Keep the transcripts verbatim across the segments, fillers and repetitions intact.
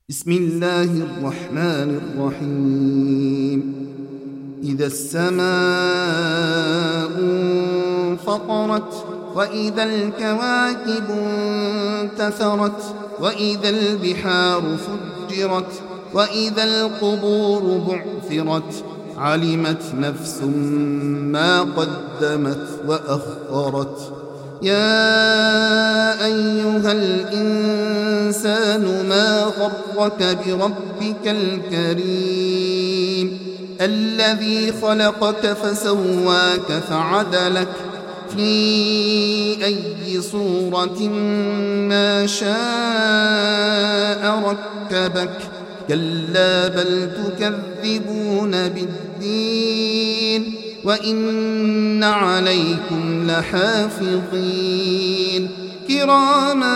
بسم الله الرحمن الرحيم. إذا السماء انفطرت وإذا الكواكب انتثرت وإذا البحار فجرت وإذا القبور بعثرت علمت نفس ما قدمت وأخرت. يا أيها الإنسان ما غرك بربك الكريم الذي خلقك فسواك فعدلك في أي صورة ما شاء ركبك. كلا بل تكذبون بالدين وإن عليكم لحافظين كراما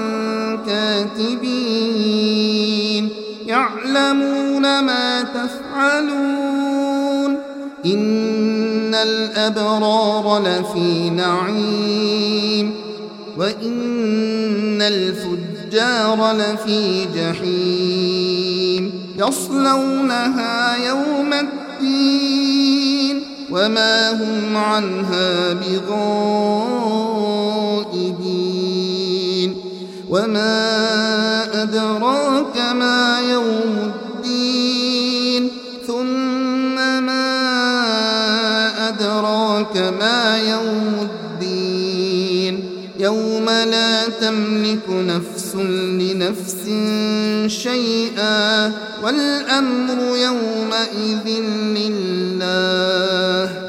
كاتبين يعلمون ما تفعلون. إن الأبرار لفي نعيم وإن الفجار لفي جحيم يصلونها يوم الدين وما هم عنها بغائبين. وما أدراك ما يوم الدين ثم ما أدراك ما يوم الدين يوم لا تملك نفس لنفس شيئا والأمر يومئذ لله.